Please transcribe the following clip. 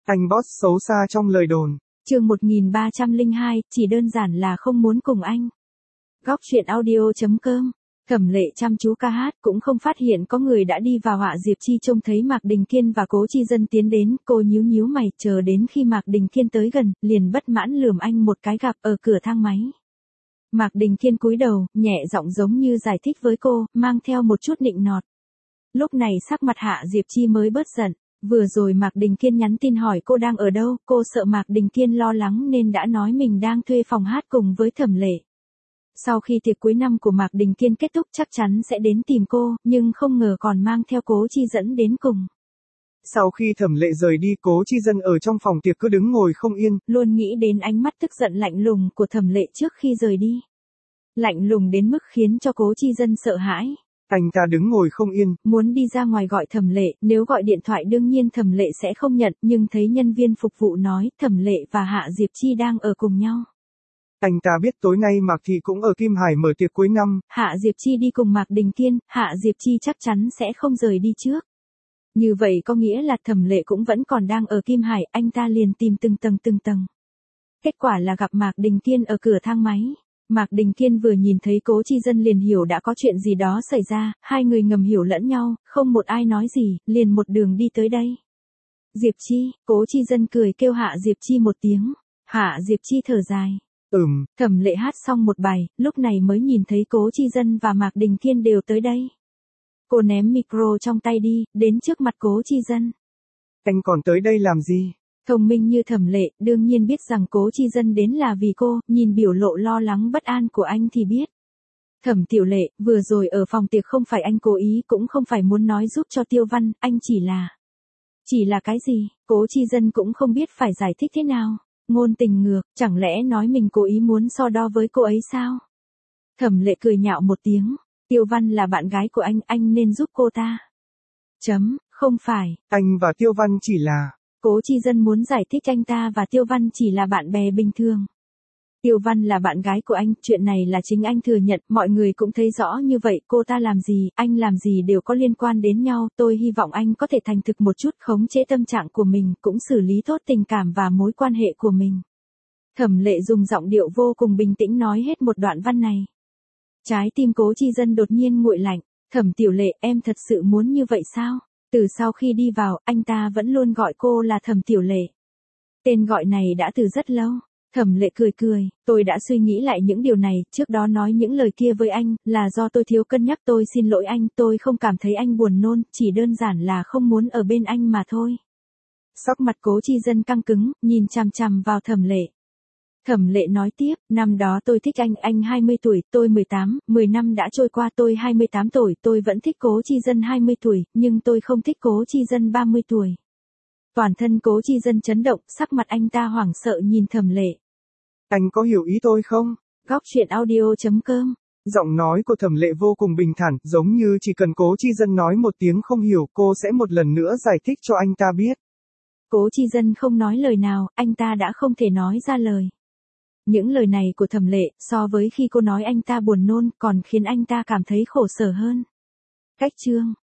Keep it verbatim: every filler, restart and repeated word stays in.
Anh boss xấu xa trong lời đồn. Chương một nghìn ba trăm lẻ hai, chỉ đơn giản là không muốn cùng anh. Góc truyện audio chấm com. Thẩm Lệ chăm chú ca hát, cũng không phát hiện có người đã đi vào ạ. Diệp Chi trông thấy Mạc Đình Kiên và Cố Chi Dân tiến đến, cô nhíu nhíu mày, chờ đến khi Mạc Đình Kiên tới gần, liền bất mãn lườm anh một cái gặp ở cửa thang máy. Mạc Đình Kiên cúi đầu, nhẹ giọng giống như giải thích với cô, mang theo một chút nịnh nọt. Lúc này sắc mặt Hạ Diệp Chi mới bớt giận. Vừa rồi Mạc Đình Kiên nhắn tin hỏi cô đang ở đâu, cô sợ Mạc Đình Kiên lo lắng nên đã nói mình đang thuê phòng hát cùng với Thẩm Lệ. Sau khi tiệc cuối năm của Mạc Đình Kiên kết thúc chắc chắn sẽ đến tìm cô, nhưng không ngờ còn mang theo Cố Chi Dẫn đến cùng. Sau khi Thẩm Lệ rời đi, Cố Chi Dân ở trong phòng tiệc cứ đứng ngồi không yên, luôn nghĩ đến ánh mắt tức giận lạnh lùng của Thẩm Lệ trước khi rời đi. Lạnh lùng đến mức khiến cho Cố Chi Dân sợ hãi. Anh ta đứng ngồi không yên, muốn đi ra ngoài gọi Thẩm Lệ, nếu gọi điện thoại đương nhiên Thẩm Lệ sẽ không nhận, nhưng thấy nhân viên phục vụ nói Thẩm Lệ và Hạ Diệp Chi đang ở cùng nhau. Anh ta biết tối nay Mạc Thị cũng ở Kim Hải mở tiệc cuối năm. Hạ Diệp Chi đi cùng Mạc Đình Kiên, Hạ Diệp Chi chắc chắn sẽ không rời đi trước. Như vậy có nghĩa là Thẩm Lệ cũng vẫn còn đang ở Kim Hải, anh ta liền tìm từng tầng từng tầng. Kết quả là gặp Mạc Đình Kiên ở cửa thang máy. Mạc Đình Kiên vừa nhìn thấy Cố Chi Dân liền hiểu đã có chuyện gì đó xảy ra, hai người ngầm hiểu lẫn nhau, không một ai nói gì, liền một đường đi tới đây. Diệp Chi, Cố Chi Dân cười kêu Hạ Diệp Chi một tiếng. Hạ Diệp Chi thở dài. Ừm. Thẩm Lệ hát xong một bài, lúc này mới nhìn thấy Cố Chi Dân và Mạc Đình Kiên đều tới đây. Cô ném micro trong tay đi, đến trước mặt Cố Chi Dân. Anh còn tới đây làm gì? Thông minh như Thẩm Lệ, đương nhiên biết rằng Cố Chi Dân đến là vì cô, nhìn biểu lộ lo lắng bất an của anh thì biết. Thẩm Tiểu Lệ, vừa rồi ở phòng tiệc không phải anh cố ý, cũng không phải muốn nói giúp cho Tiêu Văn, anh chỉ là... Chỉ là cái gì? Cố Chi Dân cũng không biết phải giải thích thế nào. Ngôn tình ngược, chẳng lẽ nói mình cố ý muốn so đo với cô ấy sao? Thẩm Lệ cười nhạo một tiếng. Tiêu Văn là bạn gái của anh, anh nên giúp cô ta. Chấm, không phải. Anh và Tiêu Văn chỉ là... Cố Chi Dân muốn giải thích anh ta và Tiêu Văn chỉ là bạn bè bình thường. Tiêu Văn là bạn gái của anh, chuyện này là chính anh thừa nhận, mọi người cũng thấy rõ như vậy, cô ta làm gì, anh làm gì đều có liên quan đến nhau, tôi hy vọng anh có thể thành thực một chút, khống chế tâm trạng của mình, cũng xử lý tốt tình cảm và mối quan hệ của mình. Thẩm Lệ dùng giọng điệu vô cùng bình tĩnh nói hết một đoạn văn này. Trái tim Cố Chi Dân đột nhiên nguội lạnh. Thẩm Tiểu Lệ, em thật sự muốn như vậy sao? Từ sau khi đi vào, anh ta vẫn luôn gọi cô là Thẩm Tiểu Lệ. Tên gọi này đã từ rất lâu. Thẩm Lệ cười cười, tôi đã suy nghĩ lại những điều này, trước đó nói những lời kia với anh, là do tôi thiếu cân nhắc, tôi xin lỗi anh, tôi không cảm thấy anh buồn nôn, chỉ đơn giản là không muốn ở bên anh mà thôi. Sắc mặt Cố Chi Dân căng cứng, nhìn chằm chằm vào Thẩm Lệ. Thẩm Lệ nói tiếp, năm đó tôi thích anh, anh hai mươi tuổi, tôi mười tám, mười năm đã trôi qua, tôi hai mươi tám tuổi, tôi vẫn thích Cố Chi Dân hai mươi tuổi, nhưng tôi không thích Cố Chi Dân ba mươi tuổi. Toàn thân Cố Chi Dân chấn động, sắc mặt anh ta hoảng sợ nhìn Thẩm Lệ. Anh có hiểu ý tôi không? Góc truyện audio chấm com. Giọng nói của Thẩm Lệ vô cùng bình thản, giống như chỉ cần Cố Chi Dân nói một tiếng không hiểu, cô sẽ một lần nữa giải thích cho anh ta biết. Cố Chi Dân không nói lời nào, anh ta đã không thể nói ra lời. Những lời này của Thẩm Lệ, so với khi cô nói anh ta buồn nôn, còn khiến anh ta cảm thấy khổ sở hơn. Cách chương